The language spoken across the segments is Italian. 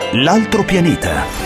L'altro pianeta.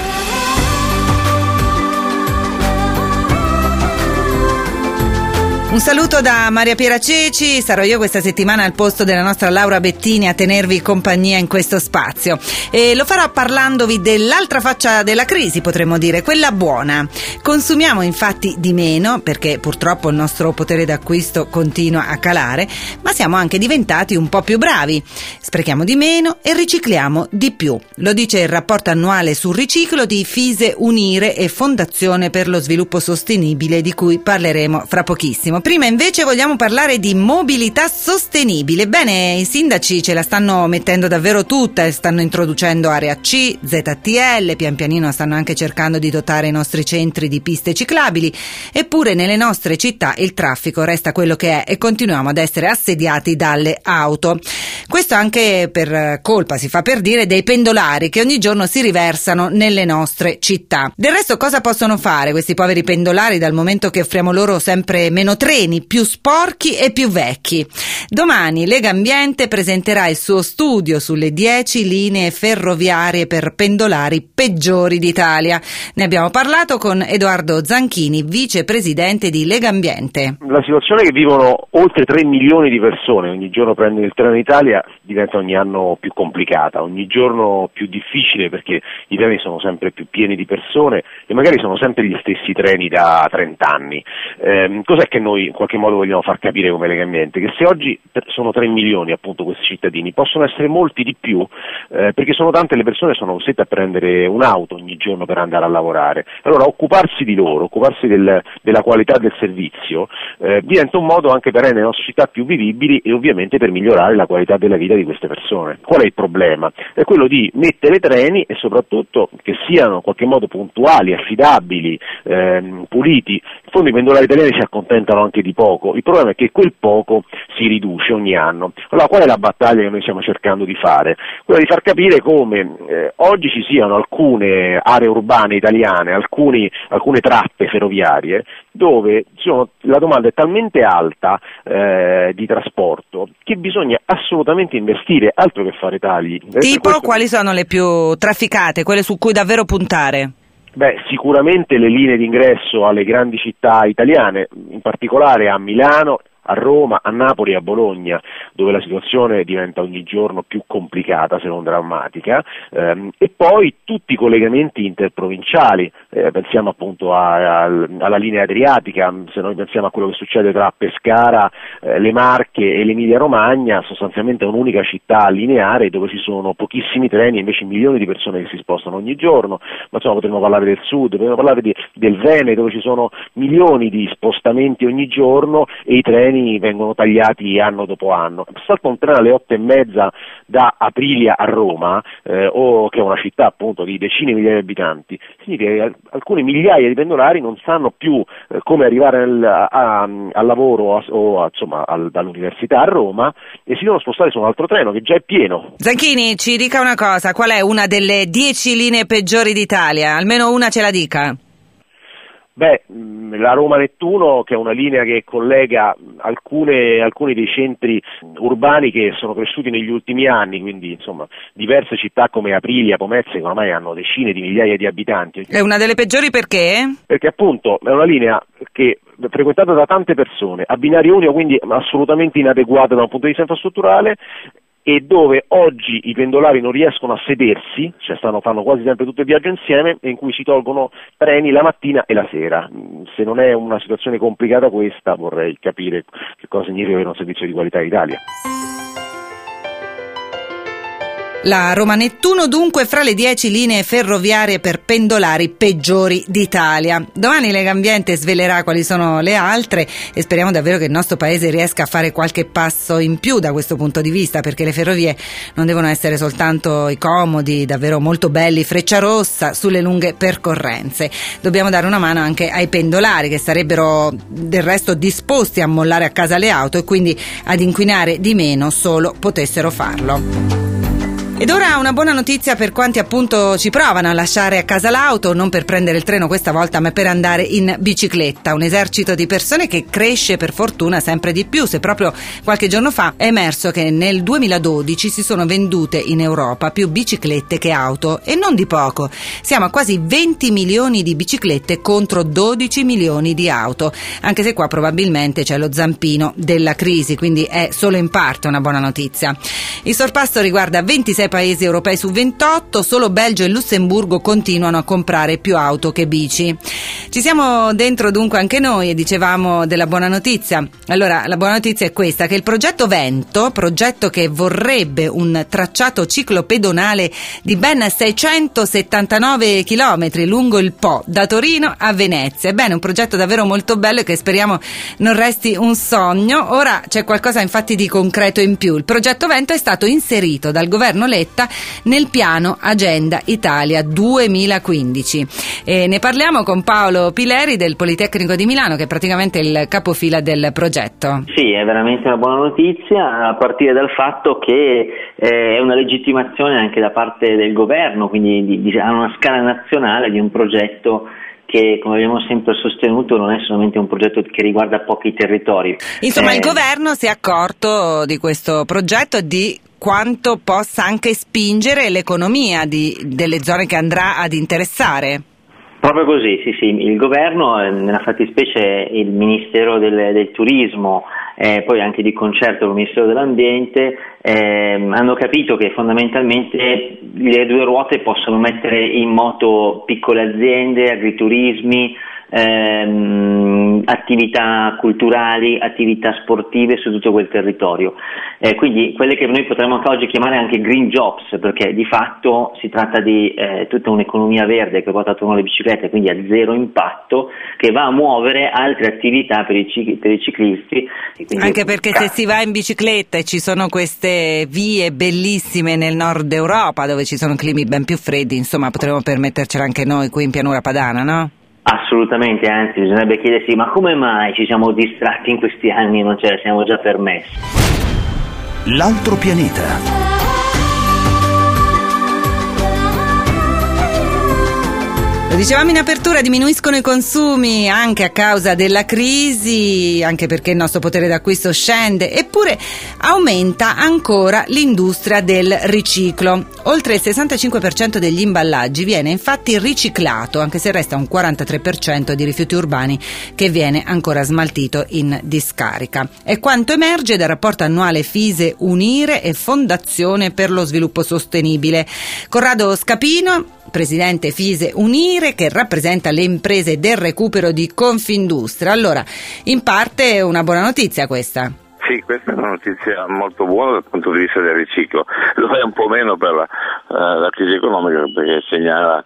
Un saluto da Maria Piera Ceci, sarò io questa settimana al posto della nostra Laura Bettini a tenervi compagnia in questo spazio e lo farò parlandovi dell'altra faccia della crisi, potremmo dire, quella buona. Consumiamo infatti di meno perché purtroppo il nostro potere d'acquisto continua a calare, ma siamo anche diventati un po' più bravi. Sprechiamo di meno e ricicliamo di più. Lo dice il rapporto annuale sul riciclo di Fise Unire e Fondazione per lo Sviluppo Sostenibile, di cui parleremo fra pochissimo. Prima invece vogliamo parlare di mobilità sostenibile. Bene, i sindaci ce la stanno mettendo davvero tutta e stanno introducendo area C, ZTL, pian pianino stanno anche cercando di dotare i nostri centri di piste ciclabili, eppure nelle nostre città il traffico resta quello che è e continuiamo ad essere assediati dalle auto. Questo anche per colpa, si fa per dire, dei pendolari che ogni giorno si riversano nelle nostre città. Del resto cosa possono fare questi poveri pendolari dal momento che offriamo loro sempre meno treni, più sporchi e più vecchi? Domani Legambiente presenterà il suo studio sulle 10 linee ferroviarie per pendolari peggiori d'Italia. Ne abbiamo parlato con Edoardo Zanchini, vicepresidente di Legambiente. La situazione che vivono oltre 3 milioni di persone ogni giorno prendono il treno in Italia diventa ogni anno più complicata, ogni giorno più difficile, perché i treni sono sempre più pieni di persone e magari sono sempre gli stessi treni da 30 anni. Cos'è che noi in qualche modo vogliamo far capire come Legambiente? Che se oggi sono 3 milioni appunto questi cittadini, possono essere molti di più, perché sono tante le persone che sono costrette a prendere un'auto ogni giorno per andare a lavorare. Allora occuparsi di loro, occuparsi della qualità del servizio diventa un modo anche per rendere le nostre città più vivibili e ovviamente per migliorare la qualità della vita di queste persone. Qual è il problema? È quello di mettere treni e soprattutto che siano in qualche modo puntuali, affidabili, puliti. In fondo i pendolari italiani si accontentano anche di poco, il problema è che quel poco si riduce ogni anno. Allora qual è la battaglia che noi stiamo cercando di fare? Quella di far capire come oggi ci siano alcune aree urbane italiane, alcune tratte ferroviarie dove la domanda è talmente alta di trasporto che bisogna assolutamente investire, altro che fare tagli. Tipo quali sono le più trafficate, quelle su cui davvero puntare? Beh, sicuramente le linee d'ingresso alle grandi città italiane, in particolare a Milano, a Roma, a Napoli e a Bologna, dove la situazione diventa ogni giorno più complicata se non drammatica, e poi tutti i collegamenti interprovinciali, pensiamo appunto alla linea adriatica, se noi pensiamo a quello che succede tra Pescara, le Marche e l'Emilia Romagna, sostanzialmente è un'unica città lineare dove ci sono pochissimi treni e invece milioni di persone che si spostano ogni giorno, ma insomma potremmo parlare del sud, potremmo parlare del Veneto dove ci sono milioni di spostamenti ogni giorno e i treni vengono tagliati anno dopo anno. Salta un treno alle 8:30 da Aprilia a Roma, che è una città appunto di decine di migliaia di abitanti, significa che alcune migliaia di pendolari non sanno più come arrivare al lavoro o dall'università a Roma e si devono spostare su un altro treno che già è pieno. Zanchini, ci dica una cosa, qual è una delle 10 linee peggiori d'Italia? Almeno una ce la dica. Beh, la Roma-Nettuno, che è una linea che collega alcuni dei centri urbani che sono cresciuti negli ultimi anni, quindi insomma diverse città come Aprilia, Pomezia, che ormai hanno decine di migliaia di abitanti. È una delle peggiori perché? Perché appunto è una linea che è frequentata da tante persone, a binario unico, quindi assolutamente inadeguata da un punto di vista infrastrutturale, e dove oggi i pendolari non riescono a sedersi, cioè fanno quasi sempre tutto il viaggio insieme, e in cui si tolgono treni la mattina e la sera. Se non è una situazione complicata questa, vorrei capire che cosa significa avere un servizio di qualità in Italia. La Roma-Nettuno dunque fra le 10 linee ferroviarie per pendolari peggiori d'Italia. Domani Legambiente svelerà quali sono le altre e speriamo davvero che il nostro paese riesca a fare qualche passo in più da questo punto di vista, perché le ferrovie non devono essere soltanto i comodi, davvero molto belli, Frecciarossa sulle lunghe percorrenze. Dobbiamo dare una mano anche ai pendolari che sarebbero del resto disposti a mollare a casa le auto e quindi ad inquinare di meno solo potessero farlo. Ed ora una buona notizia per quanti appunto ci provano a lasciare a casa l'auto, non per prendere il treno questa volta, ma per andare in bicicletta. Un esercito di persone che cresce per fortuna sempre di più. Se proprio qualche giorno fa è emerso che nel 2012 si sono vendute in Europa più biciclette che auto, e non di poco. Siamo a quasi 20 milioni di biciclette contro 12 milioni di auto, anche se qua probabilmente c'è lo zampino della crisi, quindi è solo in parte una buona notizia. Il sorpasso riguarda 26 paesi europei su 28, solo Belgio e Lussemburgo continuano a comprare più auto che bici. Ci siamo dentro dunque anche noi e dicevamo della buona notizia. Allora, la buona notizia è questa, che il progetto Vento, progetto che vorrebbe un tracciato ciclopedonale di ben 679 chilometri lungo il Po, da Torino a Venezia. Ebbene, un progetto davvero molto bello e che speriamo non resti un sogno. Ora c'è qualcosa infatti di concreto in più. Il progetto Vento è stato inserito dal governo Letta nel piano Agenda Italia 2015. E ne parliamo con Paolo Pileri del Politecnico di Milano, che è praticamente il capofila del progetto. Sì, è veramente una buona notizia, a partire dal fatto che è una legittimazione anche da parte del governo, quindi a una scala nazionale, di un progetto che, come abbiamo sempre sostenuto, non è solamente un progetto che riguarda pochi territori. Insomma, il governo si è accorto di questo progetto e di quanto possa anche spingere l'economia delle zone che andrà ad interessare. Proprio così, sì, il governo, nella fattispecie il Ministero del Turismo, poi anche di concerto con il Ministero dell'Ambiente, hanno capito che fondamentalmente le due ruote possono mettere in moto piccole aziende, agriturismi, attività culturali, attività sportive su tutto quel territorio, quindi quelle che noi potremmo anche oggi chiamare anche green jobs, perché di fatto si tratta di tutta un'economia verde che porta attorno alle biciclette, quindi a zero impatto, che va a muovere altre attività per i ciclisti. Anche perché se si va in bicicletta e ci sono queste vie bellissime nel nord Europa dove ci sono climi ben più freddi, insomma potremmo permettercela anche noi qui in Pianura Padana, no? Assolutamente, anzi bisognerebbe chiedersi ma come mai ci siamo distratti in questi anni e non ce la siamo già permessi. L'altro pianeta. Lo dicevamo in apertura, diminuiscono i consumi anche a causa della crisi, anche perché il nostro potere d'acquisto scende, eppure aumenta ancora l'industria del riciclo. Oltre il 65% degli imballaggi viene infatti riciclato, anche se resta un 43% di rifiuti urbani che viene ancora smaltito in discarica. È quanto emerge dal rapporto annuale FISE Unire e Fondazione per lo Sviluppo Sostenibile. Corrado Scapino, presidente FISE Unire, che rappresenta le imprese del recupero di Confindustria. Allora, in parte è una buona notizia questa. Sì, questa è una notizia molto buona dal punto di vista del riciclo. Lo è un po' meno per la crisi economica, perché segnala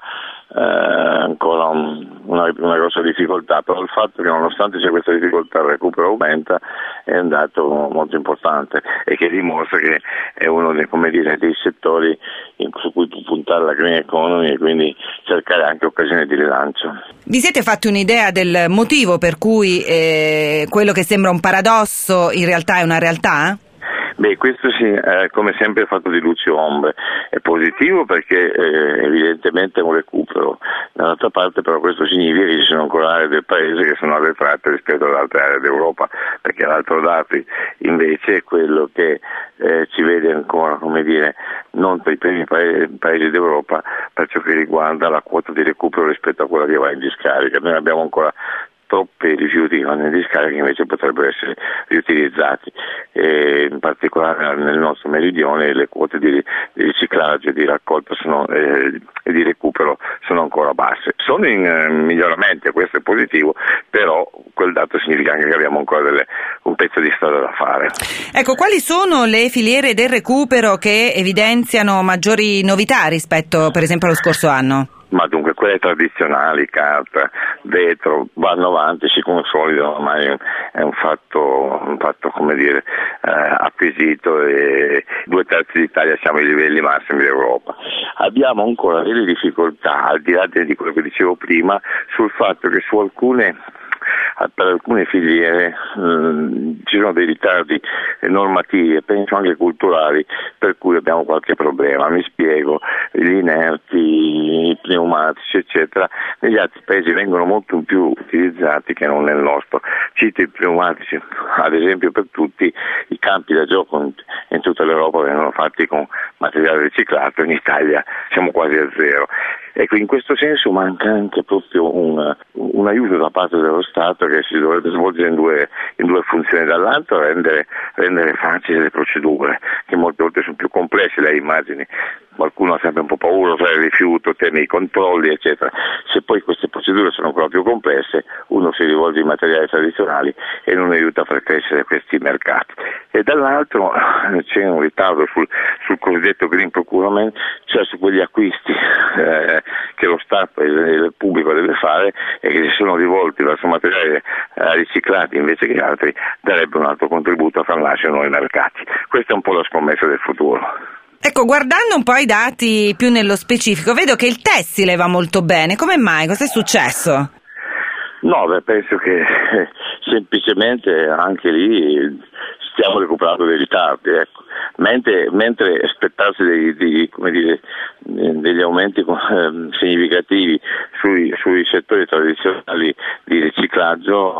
ancora una grossa difficoltà, però il fatto che nonostante c'è questa difficoltà il recupero aumenta è un dato molto importante e che dimostra che è uno dei settori su cui puntare la green economy e quindi cercare anche occasioni di rilancio. Vi siete fatti un'idea del motivo per cui quello che sembra un paradosso in realtà è una realtà? Beh, questo sì, come sempre è fatto di luci e ombre. È positivo perché evidentemente è un recupero, dall'altra parte però questo significa che ci sono ancora aree del paese che sono arretrate rispetto ad altre aree d'Europa, perché l'altro dato invece è quello che ci vede ancora, non tra i primi paesi d'Europa per ciò che riguarda la quota di recupero rispetto a quella che va in discarica. Noi abbiamo ancora troppi rifiuti che vanno in discarica che invece potrebbero essere riutilizzati, in particolare nel nostro meridione le quote di riciclaggio, di raccolta e di recupero sono ancora basse. Sono in miglioramento, questo è positivo, però quel dato significa anche che abbiamo ancora un pezzo di strada da fare. Ecco, quali sono le filiere del recupero che evidenziano maggiori novità rispetto per esempio allo scorso anno? Ma dunque quelle tradizionali, carta, vetro, vanno avanti, si consolidano, ormai è un fatto acquisito e 2/3 d'Italia siamo ai livelli massimi d'Europa. Abbiamo ancora delle difficoltà, al di là di quello che dicevo prima, sul fatto che su alcune per alcune filiere ci sono dei ritardi normativi e penso anche culturali per cui abbiamo qualche problema. Mi spiego, gli inerti, i pneumatici eccetera negli altri paesi vengono molto più utilizzati che non nel nostro. Cito i pneumatici, ad esempio, per tutti i campi da gioco in tutta l'Europa vengono fatti con materiale riciclato, in Italia siamo quasi a zero. Ecco, in questo senso manca anche proprio un aiuto da parte dello Stato che si dovrebbe svolgere in due funzioni. Dall'altro rendere facili le procedure, che molte volte sono più complesse, lei immagini. Qualcuno ha sempre un po' paura di fare il rifiuto, teme i controlli, eccetera. Se poi queste procedure sono ancora più complesse, uno si rivolge ai materiali tradizionali e non aiuta a far crescere questi mercati. E dall'altro c'è un ritardo sul cosiddetto green procurement, cioè su quegli acquisti che lo Stato e il pubblico deve fare e che si sono rivolti verso materiali riciclati invece che altri, darebbe un altro contributo a far nascere nuovi mercati. Questa è un po' la scommessa del futuro. Ecco, guardando un po' i dati più nello specifico, vedo che il tessile va molto bene. Come mai? Cosa è successo? No, penso che semplicemente anche lì stiamo recuperando dei ritardi, ecco. Mentre aspettarsi degli aumenti significativi sui settori tradizionali di riciclaggio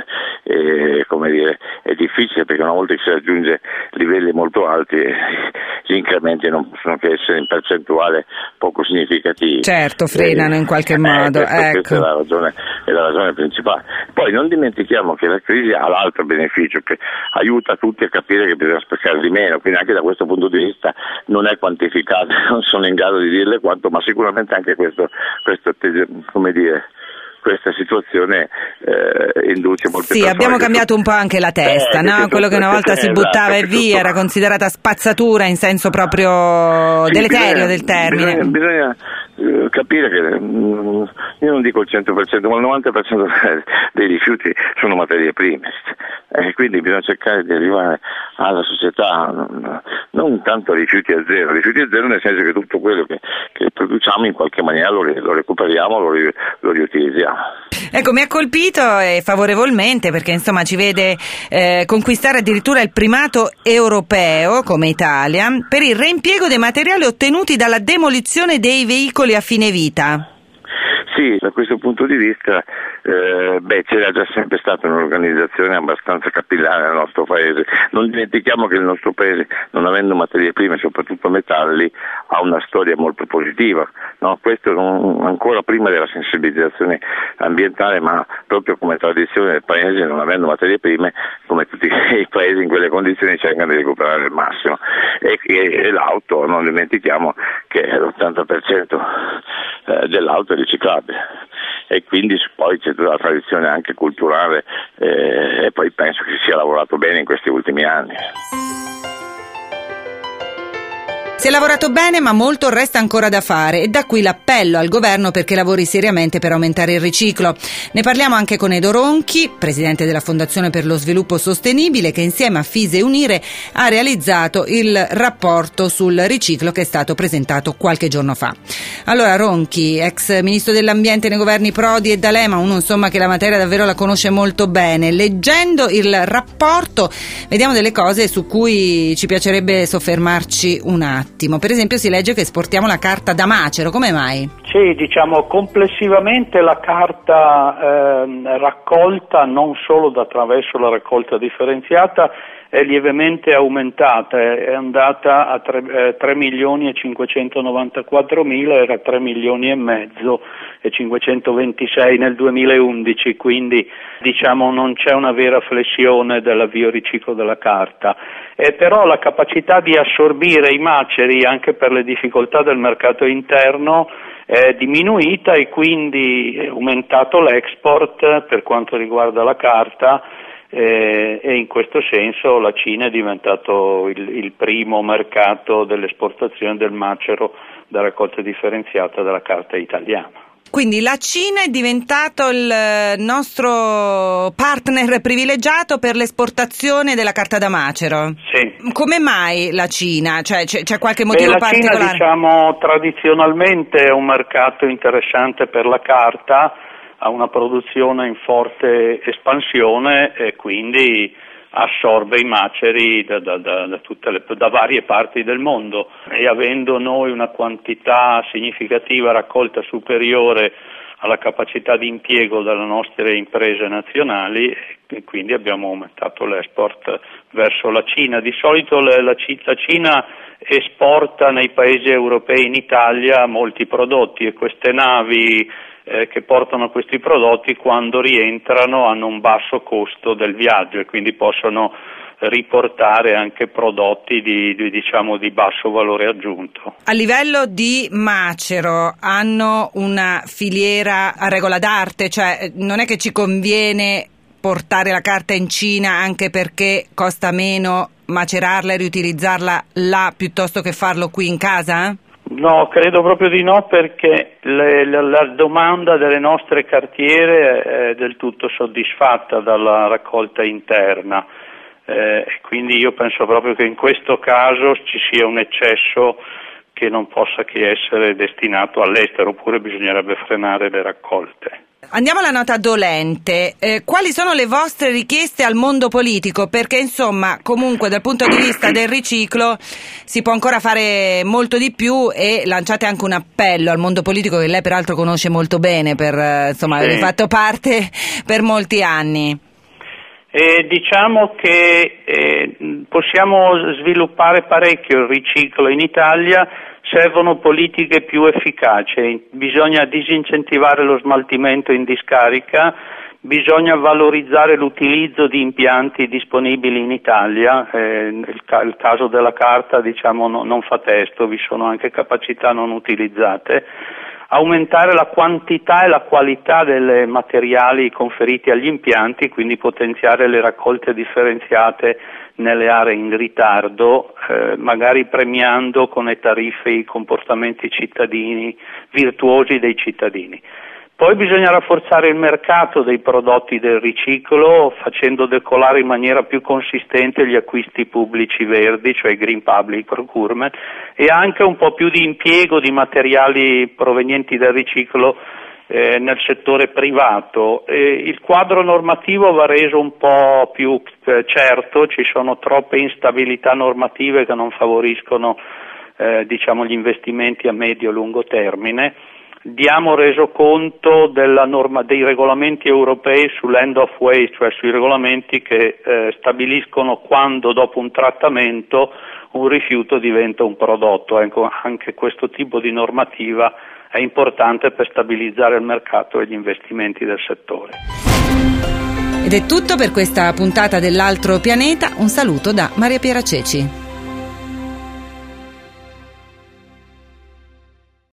è difficile, perché una volta che si raggiunge livelli molto alti gli incrementi non possono che essere in percentuale poco significativi. Certo, frenano in qualche modo. Questa è la ragione principale. Poi non dimentichiamo che la crisi ha l'altro beneficio, che aiuta tutti a capire che bisogna sprecare di meno, quindi anche da questo punto di vista non è quantificato, non sono in grado di dirle quanto, ma sicuramente anche questa situazione induce molte persone. Sì, abbiamo cambiato un po' anche la testa, no? Quello che una volta si buttava e via era considerata spazzatura in senso proprio deleterio del termine. Bisogna capire che io non dico il 100%, ma il 90% dei rifiuti sono materie prime, quindi bisogna cercare di arrivare alla società non tanto a rifiuti a zero nel senso che tutto quello che produciamo in qualche maniera lo recuperiamo, lo riutilizziamo. Ecco, mi ha colpito favorevolmente, perché insomma ci vede conquistare addirittura il primato europeo come Italia per il reimpiego dei materiali ottenuti dalla demolizione dei veicoli a fine vita. Sì, da questo punto di vista c'era già sempre stata un'organizzazione abbastanza capillare nel nostro paese. Non dimentichiamo che il nostro paese, non avendo materie prime, soprattutto metalli, ha una storia molto positiva, no? Questo ancora prima della sensibilizzazione ambientale, ma proprio come tradizione del paese, non avendo materie prime, come tutti i paesi in quelle condizioni cercano di recuperare il massimo. E l'auto, non dimentichiamo che l'80% dell'auto è riciclabile. E quindi poi c'è tutta la tradizione anche culturale e poi penso che si sia lavorato bene in questi ultimi anni. Si è lavorato bene, ma molto resta ancora da fare, e da qui l'appello al governo perché lavori seriamente per aumentare il riciclo. Ne parliamo anche con Edo Ronchi, presidente della Fondazione per lo Sviluppo Sostenibile, che insieme a Fise Unire ha realizzato il rapporto sul riciclo che è stato presentato qualche giorno fa. Allora, Ronchi, ex ministro dell'ambiente nei governi Prodi e D'Alema, uno insomma che la materia davvero la conosce molto bene. Leggendo il rapporto vediamo delle cose su cui ci piacerebbe soffermarci un attimo. Per esempio si legge che esportiamo la carta da macero, come mai? Sì, complessivamente la carta raccolta non solo attraverso la raccolta differenziata è lievemente aumentata, è andata a 3 milioni e 594 mila, era 3 milioni e mezzo e 526 nel 2011, quindi non c'è una vera flessione dell'avvioriciclo della carta. Però la capacità di assorbire i maceri anche per le difficoltà del mercato interno è diminuita e quindi è aumentato l'export per quanto riguarda la carta e in questo senso la Cina è diventato il primo mercato dell'esportazione del macero da raccolta differenziata della carta italiana. Quindi la Cina è diventato il nostro partner privilegiato per l'esportazione della carta da macero? Sì. Come mai la Cina? C'è qualche motivo particolare? La Cina, tradizionalmente è un mercato interessante per la carta, ha una produzione in forte espansione e quindi assorbe i maceri da varie parti del mondo, e avendo noi una quantità significativa raccolta superiore alla capacità di impiego delle nostre imprese nazionali, e quindi abbiamo aumentato l'export verso la Cina. Di solito la Cina esporta nei paesi europei, in Italia, molti prodotti, e queste navi che portano questi prodotti, quando rientrano, hanno un basso costo del viaggio e quindi possono riportare anche prodotti di basso valore aggiunto. A livello di macero hanno una filiera a regola d'arte, cioè non è che ci conviene portare la carta in Cina anche perché costa meno macerarla e riutilizzarla là piuttosto che farlo qui in casa? No, credo proprio di no, perché la domanda delle nostre cartiere è del tutto soddisfatta dalla raccolta interna. Quindi io penso proprio che in questo caso ci sia un eccesso che non possa che essere destinato all'estero, oppure bisognerebbe frenare le raccolte. Andiamo alla nota dolente. Quali sono le vostre richieste al mondo politico? Perché insomma, comunque dal punto di vista del riciclo si può ancora fare molto di più, e lanciate anche un appello al mondo politico che lei peraltro conosce molto bene, aver fatto parte per molti anni. Diciamo che possiamo sviluppare parecchio il riciclo in Italia. Servono politiche più efficaci, bisogna disincentivare lo smaltimento in discarica, bisogna valorizzare l'utilizzo di impianti disponibili in Italia, il caso della carta non fa testo, vi sono anche capacità non utilizzate, aumentare la quantità e la qualità dei materiali conferiti agli impianti, quindi potenziare le raccolte differenziate nelle aree in ritardo, magari premiando con le tariffe i comportamenti virtuosi dei cittadini. Poi bisogna rafforzare il mercato dei prodotti del riciclo, facendo decollare in maniera più consistente gli acquisti pubblici verdi, cioè Green Public Procurement, e anche un po' più di impiego di materiali provenienti dal riciclo nel settore privato. Il quadro normativo va reso un po' più certo, ci sono troppe instabilità normative che non favoriscono gli investimenti a medio e lungo termine. Diamo resoconto dei regolamenti europei sull'end of waste, cioè sui regolamenti che stabiliscono quando dopo un trattamento un rifiuto diventa un prodotto. Ecco, anche questo tipo di normativa è importante per stabilizzare il mercato e gli investimenti del settore. Ed è tutto per questa puntata dell'Altro Pianeta. Un saluto da Maria Piera Ceci.